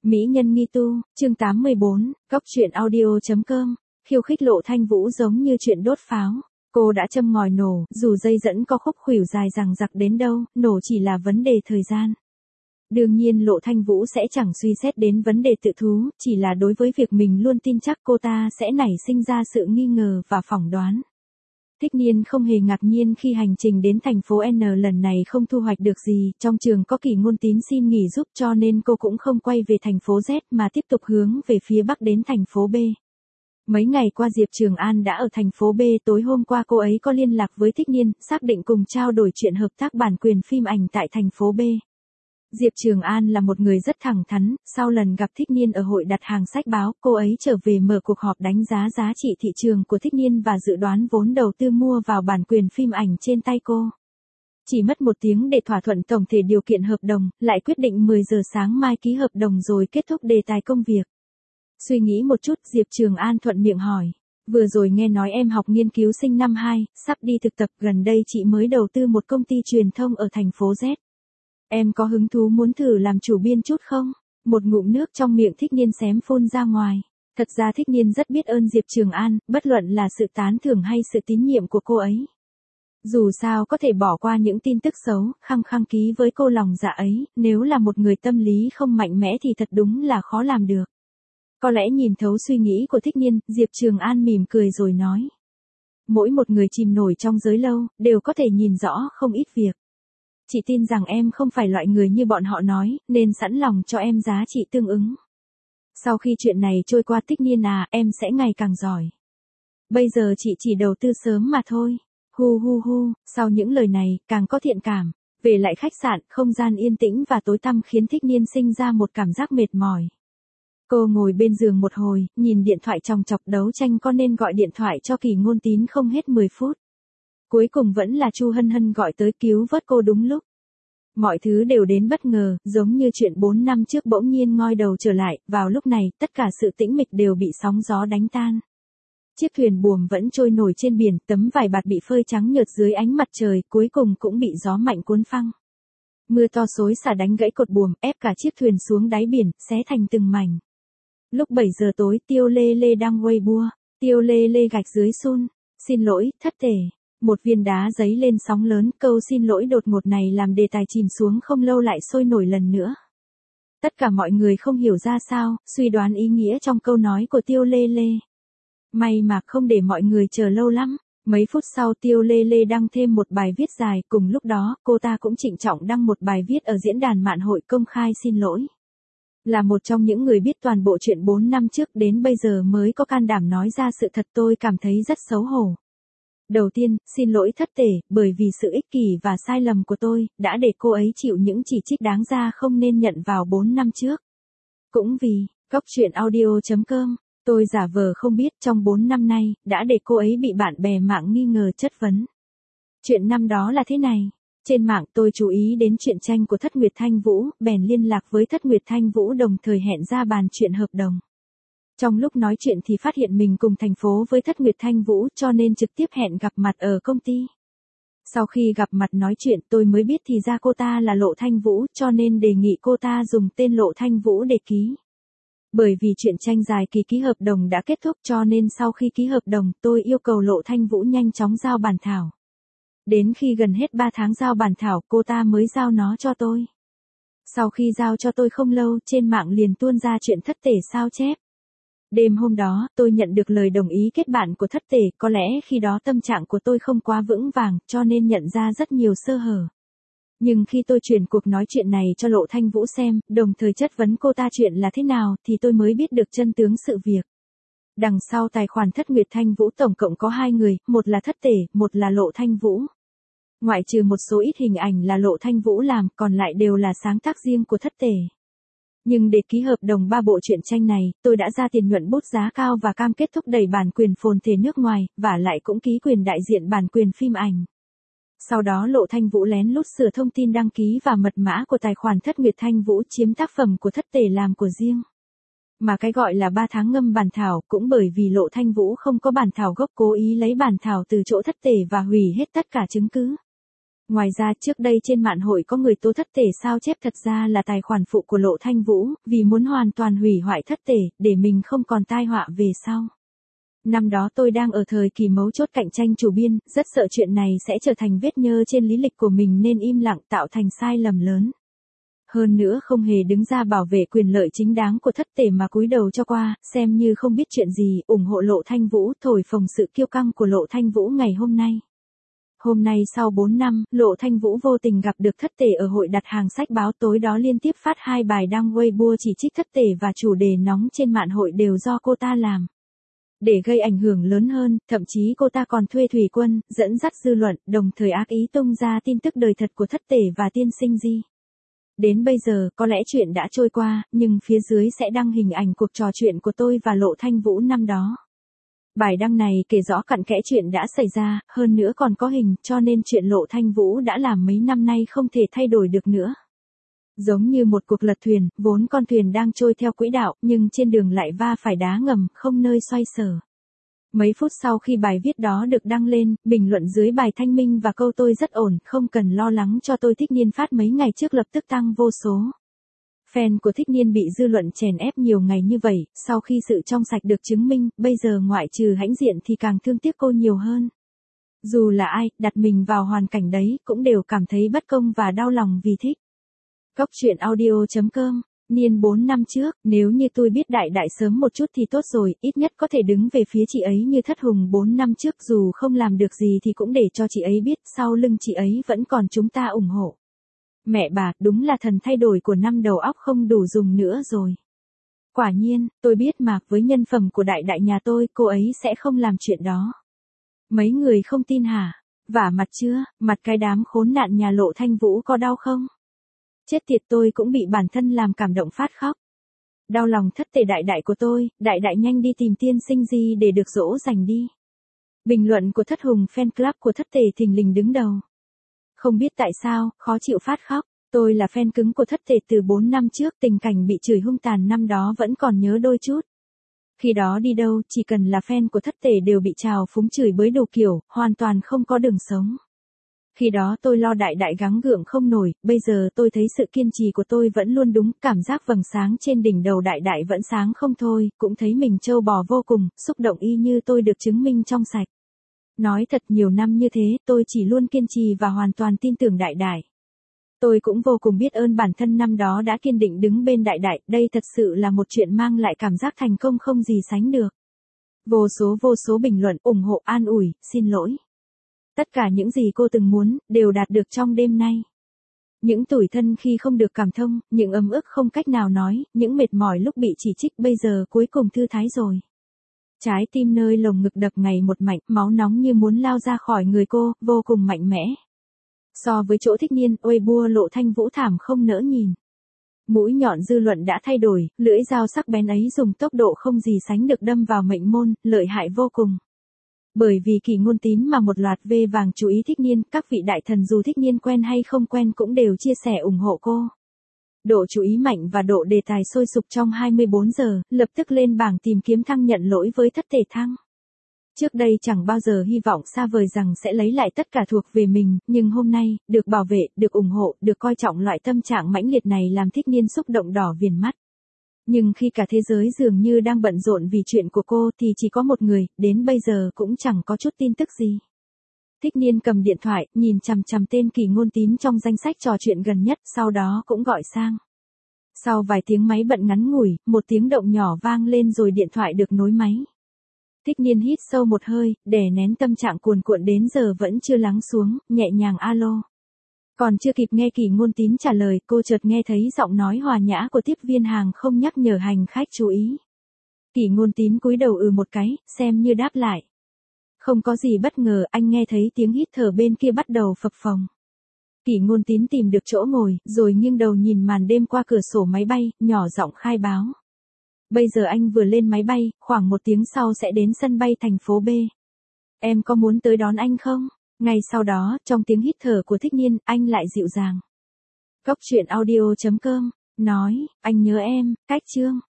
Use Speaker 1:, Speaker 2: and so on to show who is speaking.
Speaker 1: Mỹ nhân nghi tu, chương 84, góc truyện audio.com, khiêu khích Lộ Thanh Vũ giống như chuyện đốt pháo. Cô đã châm ngòi nổ, dù dây dẫn có khúc khuỷu dài dằng dặc đến đâu, nổ chỉ là vấn đề thời gian. Đương nhiên Lộ Thanh Vũ sẽ chẳng suy xét đến vấn đề tự thú, chỉ là đối với việc mình luôn tin chắc cô ta sẽ nảy sinh ra sự nghi ngờ và phỏng đoán. Thích Niên không hề ngạc nhiên khi hành trình đến thành phố N lần này không thu hoạch được gì, trong trường có Kỳ Ngôn Tín xin nghỉ giúp cho nên cô cũng không quay về thành phố Z mà tiếp tục hướng về phía Bắc đến thành phố B. Mấy ngày qua Diệp Trường An đã ở thành phố B, tối hôm qua cô ấy có liên lạc với Thích Niên, xác định cùng trao đổi chuyện hợp tác bản quyền phim ảnh tại thành phố B. Diệp Trường An là một người rất thẳng thắn, sau lần gặp Thích Niên ở hội đặt hàng sách báo, cô ấy trở về mở cuộc họp đánh giá giá trị thị trường của Thích Niên và dự đoán vốn đầu tư mua vào bản quyền phim ảnh trên tay cô. Chỉ mất 1 tiếng để thỏa thuận tổng thể điều kiện hợp đồng, lại quyết định 10 giờ sáng mai ký hợp đồng rồi kết thúc đề tài công việc. Suy nghĩ một chút, Diệp Trường An thuận miệng hỏi, vừa rồi nghe nói em học nghiên cứu sinh năm 2, sắp đi thực tập, gần đây chị mới đầu tư một công ty truyền thông ở thành phố Z. Em có hứng thú muốn thử làm chủ biên chút không? Một ngụm nước trong miệng Thích Niên xém phun ra ngoài. Thật ra Thích Niên rất biết ơn Diệp Trường An, bất luận là sự tán thưởng hay sự tín nhiệm của cô ấy. Dù sao có thể bỏ qua những tin tức xấu, khăng khăng ký với cô lòng dạ ấy, nếu là một người tâm lý không mạnh mẽ thì thật đúng là khó làm được. Có lẽ nhìn thấu suy nghĩ của Thích Niên, Diệp Trường An mỉm cười rồi nói. Mỗi một người chìm nổi trong giới lâu, đều có thể nhìn rõ không ít việc. Chị tin rằng em không phải loại người như bọn họ nói, nên sẵn lòng cho em giá trị tương ứng. Sau khi chuyện này trôi qua, Thích Niên à, em sẽ ngày càng giỏi. Bây giờ chị chỉ đầu tư sớm mà thôi. Hu hu hu, sau những lời này, càng có thiện cảm. Về lại khách sạn, không gian yên tĩnh và tối tăm khiến Thích Niên sinh ra một cảm giác mệt mỏi. Cô ngồi bên giường một hồi, nhìn điện thoại chòng chọc đấu tranh có nên gọi điện thoại cho Kỳ Ngôn Tín không hết 10 phút. Cuối cùng vẫn là Chu Hân Hân gọi tới cứu vớt cô đúng lúc. Mọi thứ đều đến bất ngờ, giống như chuyện 4 năm trước bỗng nhiên ngoi đầu trở lại, vào lúc này, tất cả sự tĩnh mịch đều bị sóng gió đánh tan. Chiếc thuyền buồm vẫn trôi nổi trên biển, tấm vải bạt bị phơi trắng nhợt dưới ánh mặt trời, cuối cùng cũng bị gió mạnh cuốn phăng. Mưa to xối xả đánh gãy cột buồm, ép cả chiếc thuyền xuống đáy biển, xé thành từng mảnh. Lúc 7 giờ tối, Tiêu Lê Lê đang Weibo, Tiêu Lê Lê gạch dưới sun, xin lỗi, thất tể. Một viên đá giấy lên sóng lớn, câu xin lỗi đột ngột này làm đề tài chìm xuống không lâu lại sôi nổi lần nữa. Tất cả mọi người không hiểu ra sao, suy đoán ý nghĩa trong câu nói của Tiêu Lê Lê. May mà không để mọi người chờ lâu lắm. Mấy phút sau Tiêu Lê Lê đăng thêm một bài viết dài, cùng lúc đó cô ta cũng trịnh trọng đăng một bài viết ở diễn đàn Mạn Hội công khai xin lỗi. Là một trong những người biết toàn bộ chuyện 4 năm trước đến bây giờ mới có can đảm nói ra sự thật, tôi cảm thấy rất xấu hổ. Đầu tiên, xin lỗi thất tể, bởi vì sự ích kỷ và sai lầm của tôi, đã để cô ấy chịu những chỉ trích đáng ra không nên nhận vào 4 năm trước. Cũng vì, góc truyện audio.com, tôi giả vờ không biết trong 4 năm nay, đã để cô ấy bị bạn bè mạng nghi ngờ chất vấn. Chuyện năm đó là thế này. Trên mạng tôi chú ý đến chuyện tranh của Thất Nguyệt Thanh Vũ, bèn liên lạc với Thất Nguyệt Thanh Vũ đồng thời hẹn ra bàn chuyện hợp đồng. Trong lúc nói chuyện thì phát hiện mình cùng thành phố với Thất Nguyệt Thanh Vũ cho nên trực tiếp hẹn gặp mặt ở công ty. Sau khi gặp mặt nói chuyện tôi mới biết thì ra cô ta là Lộ Thanh Vũ cho nên đề nghị cô ta dùng tên Lộ Thanh Vũ để ký. Bởi vì chuyện tranh dài kỳ ký hợp đồng đã kết thúc cho nên sau khi ký hợp đồng tôi yêu cầu Lộ Thanh Vũ nhanh chóng giao bản thảo. Đến khi gần hết 3 tháng giao bản thảo cô ta mới giao nó cho tôi. Sau khi giao cho tôi không lâu trên mạng liền tuôn ra chuyện thất tể sao chép. Đêm hôm đó, tôi nhận được lời đồng ý kết bạn của thất tể, có lẽ khi đó tâm trạng của tôi không quá vững vàng, cho nên nhận ra rất nhiều sơ hở. Nhưng khi tôi chuyển cuộc nói chuyện này cho Lộ Thanh Vũ xem, đồng thời chất vấn cô ta chuyện là thế nào, thì tôi mới biết được chân tướng sự việc. Đằng sau tài khoản Thất Nguyệt Thanh Vũ tổng cộng có 2 người, một là thất tể, một là Lộ Thanh Vũ. Ngoại trừ một số ít hình ảnh là Lộ Thanh Vũ làm, còn lại đều là sáng tác riêng của thất tể. Nhưng để ký hợp đồng 3 bộ truyện tranh này, tôi đã ra tiền nhuận bút giá cao và cam kết thúc đẩy bản quyền phồn thể nước ngoài, và lại cũng ký quyền đại diện bản quyền phim ảnh. Sau đó Lộ Thanh Vũ lén lút sửa thông tin đăng ký và mật mã của tài khoản Thất Nguyệt Thanh Vũ chiếm tác phẩm của thất tể làm của riêng. Mà cái gọi là 3 tháng ngâm bản thảo cũng bởi vì Lộ Thanh Vũ không có bản thảo gốc cố ý lấy bản thảo từ chỗ thất tể và hủy hết tất cả chứng cứ. Ngoài ra trước đây trên mạng hội có người tố thất tể sao chép thật ra là tài khoản phụ của Lộ Thanh Vũ, vì muốn hoàn toàn hủy hoại thất tể, để mình không còn tai họa về sau. Năm đó tôi đang ở thời kỳ mấu chốt cạnh tranh chủ biên, rất sợ chuyện này sẽ trở thành vết nhơ trên lý lịch của mình nên im lặng tạo thành sai lầm lớn. Hơn nữa không hề đứng ra bảo vệ quyền lợi chính đáng của thất tể mà cúi đầu cho qua, xem như không biết chuyện gì, ủng hộ Lộ Thanh Vũ, thổi phồng sự kiêu căng của Lộ Thanh Vũ ngày hôm nay. Hôm nay sau 4 năm, Lộ Thanh Vũ vô tình gặp được thất tể ở hội đặt hàng sách báo, tối đó liên tiếp phát 2 bài đăng Weibo chỉ trích thất tể và chủ đề nóng trên mạng hội đều do cô ta làm. Để gây ảnh hưởng lớn hơn, thậm chí cô ta còn thuê Thủy Quân, dẫn dắt dư luận, đồng thời ác ý tung ra tin tức đời thật của thất tể và tiên sinh Di. Đến bây giờ, có lẽ chuyện đã trôi qua, nhưng phía dưới sẽ đăng hình ảnh cuộc trò chuyện của tôi và Lộ Thanh Vũ năm đó. Bài đăng này kể rõ cặn kẽ chuyện đã xảy ra, hơn nữa còn có hình, cho nên chuyện Lộ Thanh Vũ đã làm mấy năm nay không thể thay đổi được nữa. Giống như một cuộc lật thuyền, vốn con thuyền đang trôi theo quỹ đạo, nhưng trên đường lại va phải đá ngầm, không nơi xoay sở. Mấy phút sau khi bài viết đó được đăng lên, bình luận dưới bài thanh minh và câu tôi rất ổn, không cần lo lắng cho tôi Thích Niên phát mấy ngày trước lập tức tăng vô số. Fan của Thích Niên bị dư luận chèn ép nhiều ngày như vậy, sau khi sự trong sạch được chứng minh, bây giờ ngoại trừ hãnh diện thì càng thương tiếc cô nhiều hơn. Dù là ai, đặt mình vào hoàn cảnh đấy, cũng đều cảm thấy bất công và đau lòng vì Thích. Góc truyện audio.com. Niên 4 năm trước, nếu như tôi biết đại đại sớm một chút thì tốt rồi, ít nhất có thể đứng về phía chị ấy như Thất Hùng 4 năm trước, dù không làm được gì thì cũng để cho chị ấy biết sau lưng chị ấy vẫn còn chúng ta ủng hộ. Mẹ bà, đúng là thần thay đổi của năm đầu óc không đủ dùng nữa rồi. Quả nhiên, tôi biết mà, với nhân phẩm của đại đại nhà tôi, cô ấy sẽ không làm chuyện đó. Mấy người không tin hả? Vả mặt chưa, mặt cái đám khốn nạn nhà Lộ Thanh Vũ có đau không? Chết tiệt, tôi cũng bị bản thân làm cảm động phát khóc. Đau lòng thất tể đại đại của tôi, đại đại nhanh đi tìm tiên sinh Di để được dỗ dành đi. Bình luận của Thất Hùng fan club của thất tể thình lình đứng đầu. Không biết tại sao, khó chịu phát khóc. Tôi là fan cứng của thất tể từ 4 năm trước, tình cảnh bị chửi hung tàn năm đó vẫn còn nhớ đôi chút. Khi đó đi đâu, chỉ cần là fan của thất tể đều bị trào phúng chửi bới đủ kiểu, hoàn toàn không có đường sống. Khi đó tôi lo đại đại gắng gượng không nổi, bây giờ tôi thấy sự kiên trì của tôi vẫn luôn đúng, cảm giác vầng sáng trên đỉnh đầu đại đại vẫn sáng không thôi, cũng thấy mình trâu bò vô cùng, xúc động y như tôi được chứng minh trong sạch. Nói thật, nhiều năm như thế, tôi chỉ luôn kiên trì và hoàn toàn tin tưởng đại đại. Tôi cũng vô cùng biết ơn bản thân năm đó đã kiên định đứng bên đại đại, đây thật sự là một chuyện mang lại cảm giác thành công không gì sánh được. Vô số bình luận, ủng hộ, an ủi, xin lỗi. Tất cả những gì cô từng muốn, đều đạt được trong đêm nay. Những tủi thân khi không được cảm thông, những ấm ức không cách nào nói, những mệt mỏi lúc bị chỉ trích bây giờ cuối cùng thư thái rồi. Trái tim nơi lồng ngực đập ngày một mạnh, máu nóng như muốn lao ra khỏi người cô, vô cùng mạnh mẽ. So với chỗ Thích Niên, Weibo Lộ Thanh Vũ thảm không nỡ nhìn. Mũi nhọn dư luận đã thay đổi, lưỡi dao sắc bén ấy dùng tốc độ không gì sánh được đâm vào mệnh môn, lợi hại vô cùng. Bởi vì Kỷ Ngôn Tín mà một loạt V vàng chú ý Thích Niên, các vị đại thần dù Thích Niên quen hay không quen cũng đều chia sẻ ủng hộ cô. Độ chú ý mạnh và độ đề tài sôi sục trong 24 giờ, lập tức lên bảng tìm kiếm thăng nhận lỗi với thất tể thăng. Trước đây chẳng bao giờ hy vọng xa vời rằng sẽ lấy lại tất cả thuộc về mình, nhưng hôm nay, được bảo vệ, được ủng hộ, được coi trọng, loại tâm trạng mãnh liệt này làm Thích Niên xúc động đỏ viền mắt. Nhưng khi cả thế giới dường như đang bận rộn vì chuyện của cô thì chỉ có một người, đến bây giờ cũng chẳng có chút tin tức gì. Thích Niên cầm điện thoại, nhìn chằm chằm tên Kỷ Ngôn Tín trong danh sách trò chuyện gần nhất, sau đó cũng gọi sang. Sau vài tiếng máy bận ngắn ngủi, một tiếng động nhỏ vang lên rồi điện thoại được nối máy. Thích Niên hít sâu một hơi, đè nén tâm trạng cuồn cuộn đến giờ vẫn chưa lắng xuống, nhẹ nhàng alo. Còn chưa kịp nghe Kỷ Ngôn Tín trả lời, cô chợt nghe thấy giọng nói hòa nhã của tiếp viên hàng không nhắc nhở hành khách chú ý. Kỷ Ngôn Tín cúi đầu một cái, xem như đáp lại. Không có gì bất ngờ, anh nghe thấy tiếng hít thở bên kia bắt đầu phập phồng. Kỷ Ngôn Tín tìm được chỗ ngồi, rồi nghiêng đầu nhìn màn đêm qua cửa sổ máy bay, nhỏ giọng khai báo. Bây giờ anh vừa lên máy bay, khoảng 1 tiếng sau sẽ đến sân bay thành phố B. Em có muốn tới đón anh không? Ngay sau đó, trong tiếng hít thở của Thích Niên, anh lại dịu dàng. Góc truyện audio.com, nói, anh nhớ em, cách chương.